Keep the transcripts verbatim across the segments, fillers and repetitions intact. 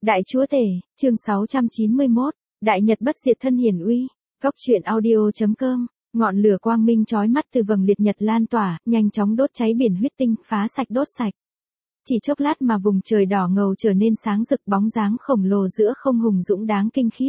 Đại chúa tể, chương sáu trăm chín mươi mốt, Đại Nhật bất diệt thân hiển uy, Góc truyện audio.com, ngọn lửa quang minh chói mắt từ vầng liệt nhật lan tỏa, nhanh chóng đốt cháy biển huyết tinh, phá sạch đốt sạch. Chỉ chốc lát mà vùng trời đỏ ngầu trở nên sáng rực, bóng dáng khổng lồ giữa không hùng dũng đáng kinh khiếp.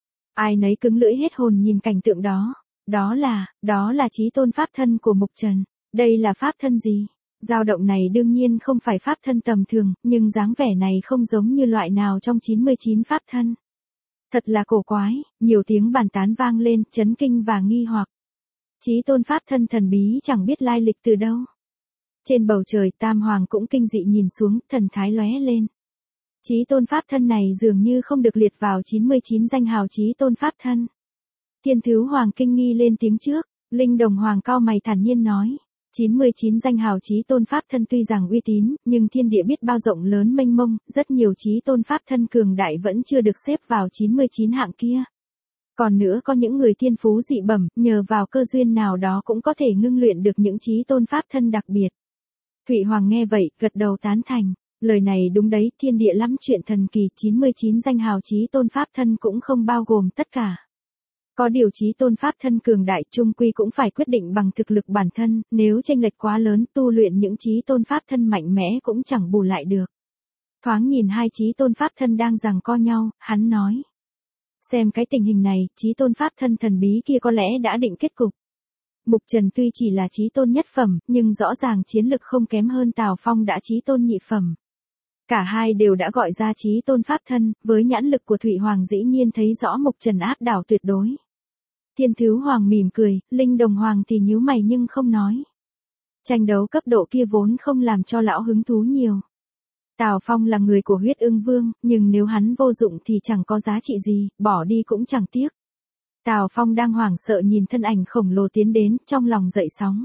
Ai nấy cứng lưỡi hết hồn nhìn cảnh tượng đó. Đó là, đó là chí tôn pháp thân của Mục Trần. Đây là pháp thân gì? Dao động này đương nhiên không phải pháp thân tầm thường, nhưng dáng vẻ này không giống như loại nào trong chín mươi chín pháp thân. Thật là cổ quái, nhiều tiếng bàn tán vang lên, chấn kinh và nghi hoặc. Chí tôn pháp thân thần bí chẳng biết lai lịch từ đâu. Trên bầu trời Tam Hoàng cũng kinh dị nhìn xuống, thần thái lóe lên. Chí tôn pháp thân này dường như không được liệt vào chín mươi chín danh hào chí tôn pháp thân. Thiên Thứ Hoàng kinh nghi lên tiếng trước, Linh Đồng Hoàng cau mày thản nhiên nói. chín mươi chín danh hào chí tôn pháp thân tuy rằng uy tín, nhưng thiên địa biết bao rộng lớn mênh mông, rất nhiều chí tôn pháp thân cường đại vẫn chưa được xếp vào chín mươi chín hạng kia. Còn nữa có những người thiên phú dị bẩm, nhờ vào cơ duyên nào đó cũng có thể ngưng luyện được những chí tôn pháp thân đặc biệt. Thụy Hoàng nghe vậy, gật đầu tán thành, lời này đúng đấy, thiên địa lắm chuyện thần kỳ, chín mươi chín danh hào chí tôn pháp thân cũng không bao gồm tất cả. Có điều chí tôn pháp thân cường đại chung quy cũng phải quyết định bằng thực lực bản thân, nếu chênh lệch quá lớn tu luyện những chí tôn pháp thân mạnh mẽ cũng chẳng bù lại được. Thoáng nhìn hai chí tôn pháp thân đang giằng co nhau, hắn nói. Xem cái tình hình này, chí tôn pháp thân thần bí kia có lẽ đã định kết cục. Mục Trần tuy chỉ là chí tôn nhất phẩm, nhưng rõ ràng chiến lực không kém hơn Tào Phong đã chí tôn nhị phẩm. Cả hai đều đã gọi ra chí tôn pháp thân, với nhãn lực của Thụy Hoàng dĩ nhiên thấy rõ Mục Trần áp đảo tuyệt đối. Thiên Thứ Hoàng mỉm cười, Linh Đồng Hoàng thì nhíu mày nhưng không nói. Tranh đấu cấp độ kia vốn không làm cho lão hứng thú nhiều. Tào Phong là người của huyết ưng vương, nhưng nếu hắn vô dụng thì chẳng có giá trị gì, bỏ đi cũng chẳng tiếc. Tào Phong đang hoảng sợ nhìn thân ảnh khổng lồ tiến đến, trong lòng dậy sóng.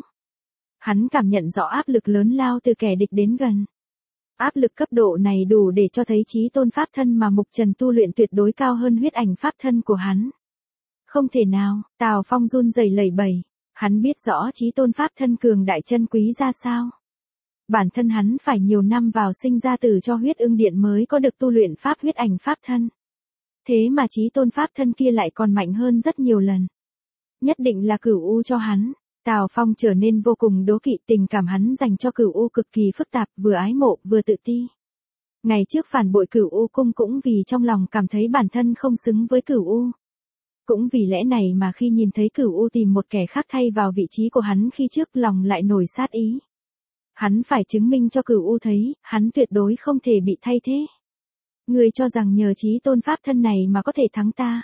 Hắn cảm nhận rõ áp lực lớn lao từ kẻ địch đến gần. Áp lực cấp độ này đủ để cho thấy chí tôn pháp thân mà Mục Trần tu luyện tuyệt đối cao hơn huyết ảnh pháp thân của hắn. Không thể nào, Tào Phong run rẩy lẩy bẩy, hắn biết rõ chí tôn pháp thân cường đại chân quý ra sao. Bản thân hắn phải nhiều năm vào sinh ra tử cho huyết ưng điện mới có được tu luyện pháp huyết ảnh pháp thân. Thế mà chí tôn pháp thân kia lại còn mạnh hơn rất nhiều lần. Nhất định là Cửu U cho hắn. Tào Phong trở nên vô cùng đố kỵ, tình cảm hắn dành cho Cửu U cực kỳ phức tạp, vừa ái mộ vừa tự ti. Ngày trước phản bội Cửu U cung cũng vì trong lòng cảm thấy bản thân không xứng với Cửu U. Cũng vì lẽ này mà khi nhìn thấy Cửu U tìm một kẻ khác thay vào vị trí của hắn khi trước, lòng lại nổi sát ý. Hắn phải chứng minh cho Cửu U thấy, hắn tuyệt đối không thể bị thay thế. Người cho rằng nhờ chí tôn pháp thân này mà có thể thắng ta.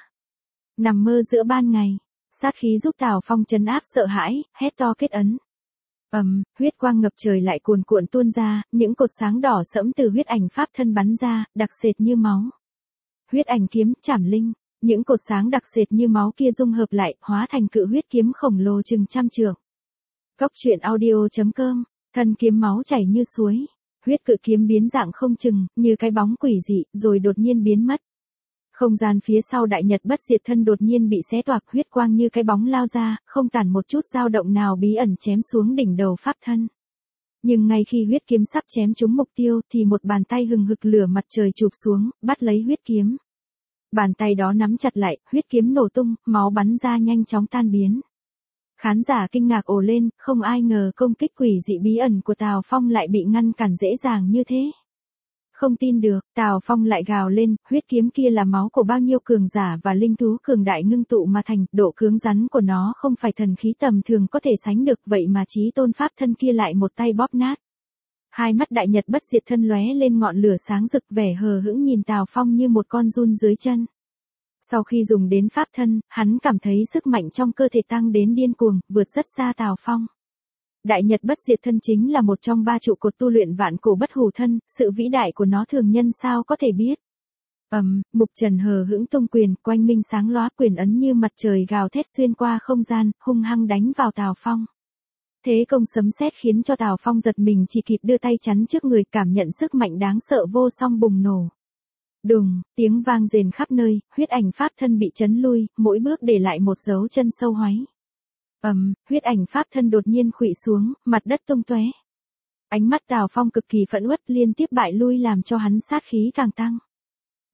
Nằm mơ giữa ban ngày, sát khí giúp Tào Phong trấn áp sợ hãi, hét to kết ấn. Ầm, um, huyết quang ngập trời lại cuồn cuộn tuôn ra, những cột sáng đỏ sẫm từ huyết ảnh pháp thân bắn ra, đặc sệt như máu. Huyết ảnh kiếm, Trảm Linh, những cột sáng đặc sệt như máu kia dung hợp lại, hóa thành cự huyết kiếm khổng lồ chừng trăm trượng. Góc truyện audio.com, thân kiếm máu chảy như suối. Huyết cự kiếm biến dạng không chừng, như cái bóng quỷ dị, rồi đột nhiên biến mất. Không gian phía sau Đại Nhật bất diệt thân đột nhiên bị xé toạc, huyết quang như cái bóng lao ra, không tản một chút dao động nào bí ẩn chém xuống đỉnh đầu pháp thân. Nhưng ngay khi huyết kiếm sắp chém trúng mục tiêu, thì một bàn tay hừng hực lửa mặt trời chụp xuống, bắt lấy huyết kiếm. Bàn tay đó nắm chặt lại, huyết kiếm nổ tung, máu bắn ra nhanh chóng tan biến. Khán giả kinh ngạc ồ lên, không ai ngờ công kích quỷ dị bí ẩn của Tào Phong lại bị ngăn cản dễ dàng như thế. Không tin được, Tào Phong lại gào lên, huyết kiếm kia là máu của bao nhiêu cường giả và linh thú cường đại ngưng tụ mà thành, độ cứng rắn của nó không phải thần khí tầm thường có thể sánh được, vậy mà chí tôn pháp thân kia lại một tay bóp nát. Hai mắt Đại Nhật bất diệt thân lóe lên ngọn lửa sáng rực, vẻ hờ hững nhìn Tào Phong như một con giun dưới chân. Sau khi dùng đến pháp thân, hắn cảm thấy sức mạnh trong cơ thể tăng đến điên cuồng, vượt rất xa Tào Phong. Đại Nhật bất diệt thân chính là một trong ba trụ cột tu luyện vạn cổ bất hủ thân, sự vĩ đại của nó thường nhân sao có thể biết. Ầm, um, Mục Trần hờ hững tung quyền, quanh minh sáng lóa, quyền ấn như mặt trời gào thét xuyên qua không gian, hung hăng đánh vào Tào Phong. Thế công sấm sét khiến cho Tào Phong giật mình, chỉ kịp đưa tay chắn trước người, cảm nhận sức mạnh đáng sợ vô song bùng nổ. Đùng, tiếng vang rền khắp nơi, huyết ảnh pháp thân bị chấn lui, mỗi bước để lại một dấu chân sâu hoáy. Ầm, um, huyết ảnh pháp thân đột nhiên khuỵu xuống, mặt đất tung tóe. Ánh mắt Tào Phong cực kỳ phẫn uất, liên tiếp bại lui làm cho hắn sát khí càng tăng.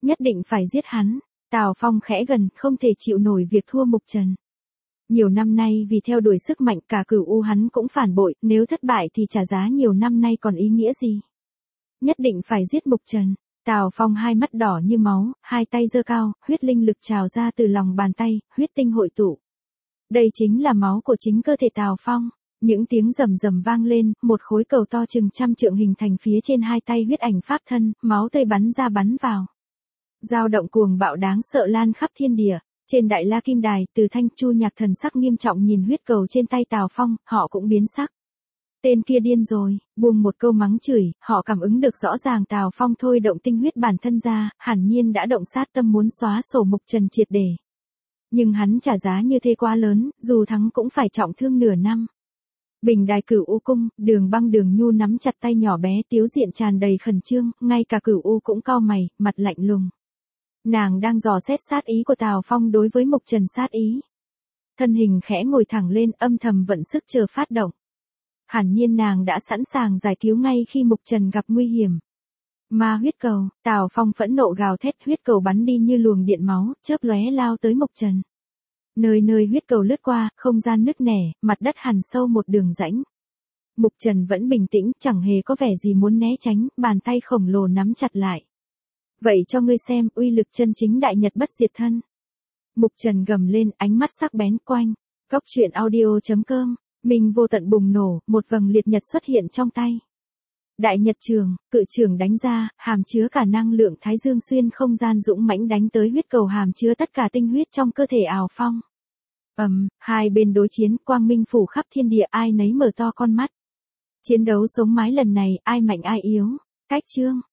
Nhất định phải giết hắn. Tào Phong khẽ gần, không thể chịu nổi việc thua Mục Trần. Nhiều năm nay vì theo đuổi sức mạnh cả Cửu U hắn cũng phản bội, nếu thất bại thì trả giá nhiều năm nay còn ý nghĩa gì. Nhất định phải giết Mục Trần. Tào Phong hai mắt đỏ như máu, hai tay giơ cao, huyết linh lực trào ra từ lòng bàn tay, huyết tinh hội tụ. Đây chính là máu của chính cơ thể Tào Phong. Những tiếng rầm rầm vang lên, một khối cầu to chừng trăm trượng hình thành phía trên hai tay huyết ảnh pháp thân, máu tươi bắn ra bắn vào. Dao động cuồng bạo đáng sợ lan khắp thiên địa. Trên đại la kim đài, Từ Thanh Chu Nhạc thần sắc nghiêm trọng nhìn huyết cầu trên tay Tào Phong, họ cũng biến sắc. Tên kia điên rồi, buông một câu mắng chửi, họ cảm ứng được rõ ràng Tào Phong thôi động tinh huyết bản thân ra, hẳn nhiên đã động sát tâm muốn xóa sổ Mục Trần triệt để. Nhưng hắn trả giá như thế quá lớn, dù thắng cũng phải trọng thương nửa năm. Bình đài Cửu U cung, Đường Băng Đường Nhu nắm chặt tay nhỏ bé tiếu diện tràn đầy khẩn trương, ngay cả Cửu U cũng cau mày, mặt lạnh lùng. Nàng đang dò xét sát ý của Tào Phong đối với Mục Trần sát ý. Thân hình khẽ ngồi thẳng lên âm thầm vận sức chờ phát động. Hẳn nhiên nàng đã sẵn sàng giải cứu ngay khi Mục Trần gặp nguy hiểm. Ma huyết cầu, Tào Phong phẫn nộ gào thét huyết cầu bắn đi như luồng điện máu, chớp lóe lao tới Mục Trần. Nơi nơi huyết cầu lướt qua, không gian nứt nẻ, mặt đất hằn sâu một đường rãnh. Mục Trần vẫn bình tĩnh, chẳng hề có vẻ gì muốn né tránh, bàn tay khổng lồ nắm chặt lại. Vậy cho ngươi xem, uy lực chân chính đại nhật bất diệt thân. Mục Trần gầm lên, ánh mắt sắc bén quanh. Góc truyện audio chấm com, mình vô tận bùng nổ, một vầng liệt nhật xuất hiện trong tay. Đại nhật trường, cự trường đánh ra, hàm chứa cả năng lượng thái dương xuyên không gian dũng mãnh đánh tới huyết cầu hàm chứa tất cả tinh huyết trong cơ thể Ào Phong. Ầm, um, hai bên đối chiến, quang minh phủ khắp thiên địa, ai nấy mở to con mắt. Chiến đấu sống mái lần này, ai mạnh ai yếu. Cách chương